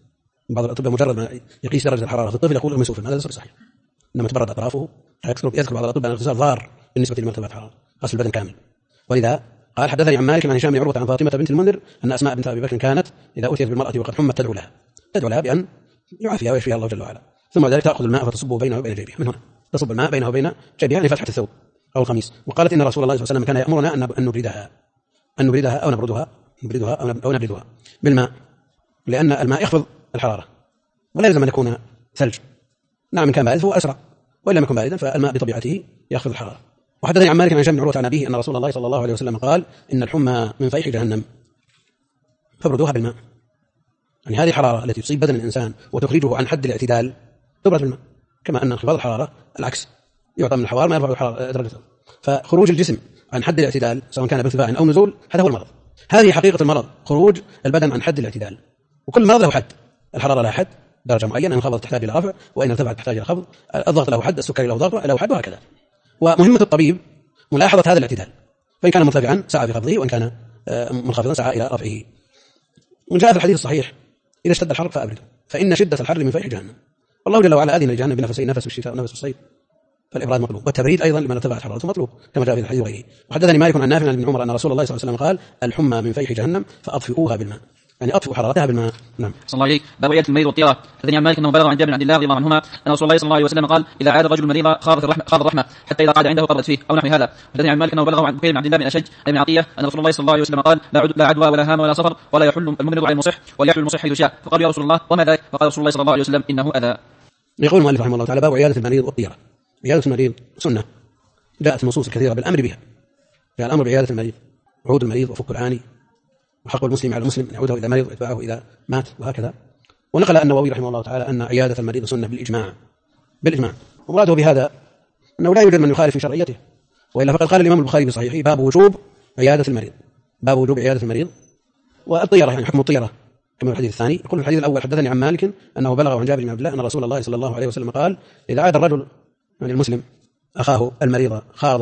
Speaker 1: بعض الأطباء مجرد ما يقيس درجة الحرارة في الطفل يقول اغمسوه في الماء، هذا ليس صحيح، إنما تبرد أطرافه. يذكر بعض الأطباء أن الاغتسال ضار بالنسبة لمرتفعات الحرارة، غسل البدن كامل. ولذا قال حدثني عن مالك عن هشام بن عروة عن فاطمة بنت المنذر أن أسماء بنت أبي بكر كانت إذا أتيت بالمرأة وقد حمت تدعو لها بأن يعافيها ويشفيها الله جل وعلا، ثم ذلك تأخذ الماء فتصبه بينه وبين جيبها، من هنا تصب الماء بينه وبين جيبها يعني فتحة الثوب أو القميص. وقالت إن رسول الله صلى الله عليه وسلم كان يأمرنا أن نبردها أو نبردها بالماء، لأن الماء يخفض الحرارة ولا يلزم أن يكون ثلج. نعم إن كان بارد فهو أسرع، وإن لم يكن باردا فالماء بطبيعته يخفض الحرارة. وحدثني عن مالك عن هشام بن عروة عن أبيه أن رسول الله صلى الله عليه وسلم قال إن الحمى من فيح جهنم فابردوها بالماء، يعني هذه الحرارة التي تصيب بدن الإنسان وتخرجه عن حد الاعتدال تبرد بالماء، كما أن انخفاض الحرارة العكس، يعطى من الحوار ما يرفع الحرارة درجته. فخروج الجسم عن حد الاعتدال سواء كان بارتفاع أو نزول هذا هو المرض، هذه حقيقة المرض، خروج البدن عن حد الاعتدال. وكل مرض له حد، الحرارة لها حد درجة معينة، إن انخفضت تحتاج إلى رفع وإن ارتفعت تحتاج إلى خفض، الضغط له حد، السكري له حد وهكذا. ومهمة الطبيب ملاحظة هذا الاعتدال، فإن كان مرتفعا سعى في خفضه، وإن كان منخفضا سعى إلى رفعه. وجاء في الحديث الصحيح إذا اشتد الحر فأبرده فإن شدة الحر من فيح جهنم، والله جل وعلا أذن لجهنم بنفسين، نفس في الشتاء ونفس في الصيف، فالإبراد مطلوب، والتبريد أيضا لمن ارتفعت حرارته مطلوب كما جاء في الحديث وغيره. وحدثني مالك عن نافع عن ابن عمر أن رسول الله صلى الله عليه وسلم قال الحمى من فيح جهنم فأطفئوها بالماء، يعني أطفئوا حرارتها بالماء. نعم.
Speaker 2: صلى الله عليه باب عيادة المريض والطيرة. حدثني عن مالك انه بلغ عن جابر بن عبد الله رضي الله عنهما ان رسول الله صلى الله عليه وسلم قال اذا عاد الرجل المريض خاضت الرحمه حتى اذا قعد عنده قرت فيه او نحو هذا. حدثني عن مالك انه بلغ عن بكير بن عبد الله بن اشج بن عطيه ان رسول الله صلى الله عليه وسلم قال لا عدوى ولا هام ولا سفر ولا يحل الممرض على المصح وليحل المصح حيث شاء. فقالوا يا رسول الله وما ذلك؟ فقال رسول الله صلى الله عليه وسلم انه اذى.
Speaker 1: يقول المؤلف رحمه الله تعالى باب عيادة المريض والطيرة. عيادة المريض سنة جاءت النصوص الكثيرة بالأمر بها، جاء الأمر بعيادة المريض، عود المريض وفك العاني، وحق المسلم على المسلم أن يعوده إذا مرض ويتبعه إذا مات، وهكذا. ونقل النووي رحمه الله تعالى أن عيادة المريض سنة بالإجماع. ومراده بهذا أنه لا يوجد من يخالف في شرعيته، وإلا فقد قال الإمام البخاري بصحيحه باب وجوب عيادة المريض، باب وجوب عيادة المريض والطيرة، يعني حكم الطيرة كما في الحديث الثاني. يقول في الحديث الأول حدثني عن مالك أنه بلغ عن جابر بن عبد الله أن رسول الله صلى الله عليه وسلم قال إذا عاد الرجل يعني المسلم أخاه المريض خاض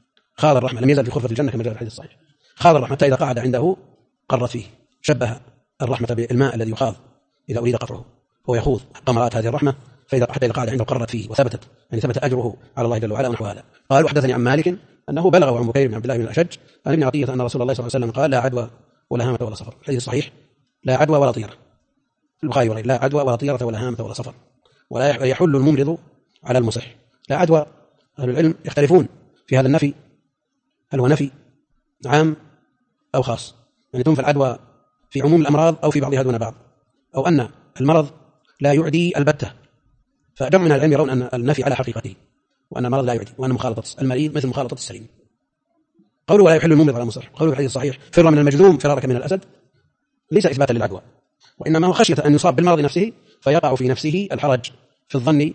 Speaker 1: الرحمة لم يزل في خرفة الجنة كما جاء في الحديث الصحيح، خاض الرحمة حتى إذا قعد عنده قرت فيه. شبه الرحمة بالماء الذي يخاض إذا أريد قطره، هو يخوض قمرات هذه الرحمة حتى إذا قعد عنده قرت فيه وثبتت، يعني ثبت أجره على الله جل وعلا ونحو هذا. قال وحدثني عن مالك أنه بلغ عن بكير بن عبد الله بن الأشج عن ابن عطية أن رسول الله صلى الله عليه وسلم قال لا عدوى ولا هامة ولا صفر. الحديث صحيح، لا عدوى ولا طيرة، البخاري وغيره، لا عدوى ولا طيرة ولا هامة ولا صفر، ولا يحل الممرض على المصح. لا عدوى، أهل العلم يختلفون في هذا النفي، هل هو نفي عام أو خاص، يعني تنفى العدوى في عموم الأمراض أو في بعضها دون بعض، أو أن المرض لا يعدي البتة. فجمع من العلم يرون أن النفي على حقيقته، وأن المرض لا يعدي، وأن مخالطة المريض مثل مخالطة السليم. قوله ولا يحل الممرض على المصح، قوله في الحديث الصحيح فر من المجذوم فرارك من الأسد، ليس إثباتا للعدوى، وإنما هو خشية أن يصاب بالمرض نفسه فيقع في نفسه الحرج في الظن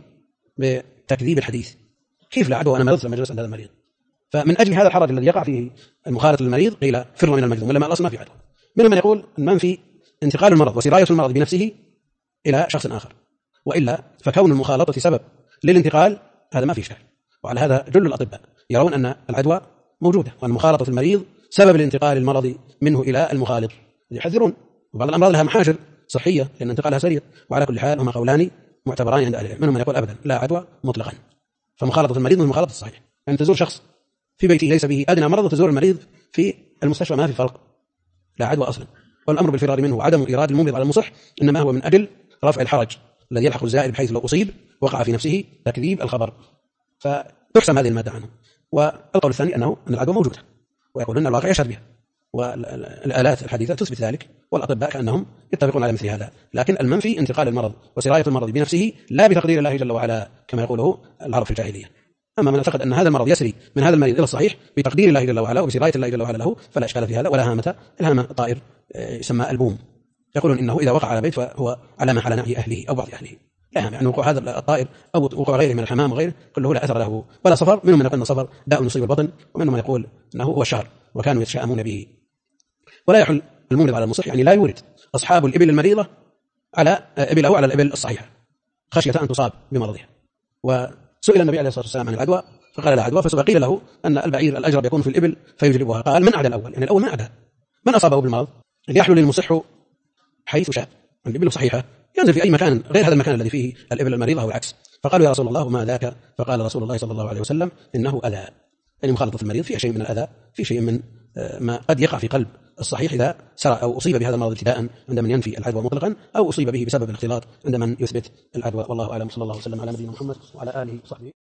Speaker 1: بتكذيب الحديث، كيف لا عدوى وأنا مرضت لما جلست عند هذا المريض. فمن أجل هذا الحرج الذي يقع فيه المخالط للمريض قيل فر من المجذوم، ولما الأصل ما في عدوى. منهم من يقول المنفي انتقال المرض وسراية المرض بنفسه إلى شخص آخر، وإلا فكون المخالطة سبب للانتقال هذا ما في شك. وعلى هذا جل الأطباء يرون أن العدوى موجودة، وأن مخالطة المريض سبب لانتقال المرض منه إلى المخالط، يحذرون. وبعض الأمراض لها محاجر صحية لأن انتقالها سريع. وعلى كل حال هما قولان معتبران عند أهل العلم، منهم من يقول أبدا لا عدوى مطلقا، فمخالطة المريض من مخالطة الصحيح، يعني تزور شخص في بيته ليس به أدنى مرض وتزور المريض في المستشفى ما في فرق، لا عدوى أصلا. والأمر بالفرار منه وعدم إيراد الممرض على المصح إنما هو من أجل رفع الحرج الذي يلحق الزائر بحيث لو أصيب وقع في نفسه تكذيب الخبر، فتحسم هذه المادة عنه. والقول الثاني أن العدوى موجودة، ويقول أن الواقع يشهد بها، والآلات الحديثة تثبت ذلك، والأطباء كأنهم يتفقون على مثل هذا. لكن المنفي انتقال المرض وسراية المرض بنفسه لا بتقدير الله جل وعلا كما يقوله العرب في الجاهلية. أما من اعتقد أن هذا المرض يسري من هذا المريض إلى الصحيح بتقدير الله جل وعلا وبسراية الله جل وعلا له فلا إشكال في هذا. ولا هامة، الهامة طائر يسمى البوم، يقولون إنه إذا وقع على بيت فهو علامة على نعي أهله أو بعض أهله، لا هامة، يعني وقوع هذا الطائر أو وقوع غيره من الحمام وغيره كله لا أثر له. ولا صفر، منهم من يقول أن الصفر داء يصيب البطن، ومنهم من يقول أنه هو الشهر وكانوا يتشائمون به. ولا يحل الممرض على المصح، يعني لا يورد أصحاب الإبل المريضة على إبله على الإبل الصحيحة خشية أن تصاب بمرضها. وسئل النبي عليه الصلاة والسلام عن العدوى فقال لا عدوى، فقيل له أن البعير الأجرب يكون في الإبل فيجربها، قال من عدا الأول، يعني الأول ما عدا من أصابه بالمرض، يحل للمصح حيث شاء، الإبل صحيحة ينزل في أي مكان غير هذا المكان الذي فيه الإبل المريضة أو العكس. فقالوا يا رسول الله ما ذاك؟ فقال رسول الله صلى الله عليه وسلم إنه أذى، يعني مخالطة المريض في شيء من الأذى، في شيء من ما قد يقع في قلب الصحيح إذا سرى أو أصيب بهذا المرض ابتداء عند من ينفي العدوى مطلقا، أو أصيب به بسبب الاختلاط عند من يثبت العدوى. والله أعلم. صلى الله وسلم على نبينا محمد وعلى آله وصحبه.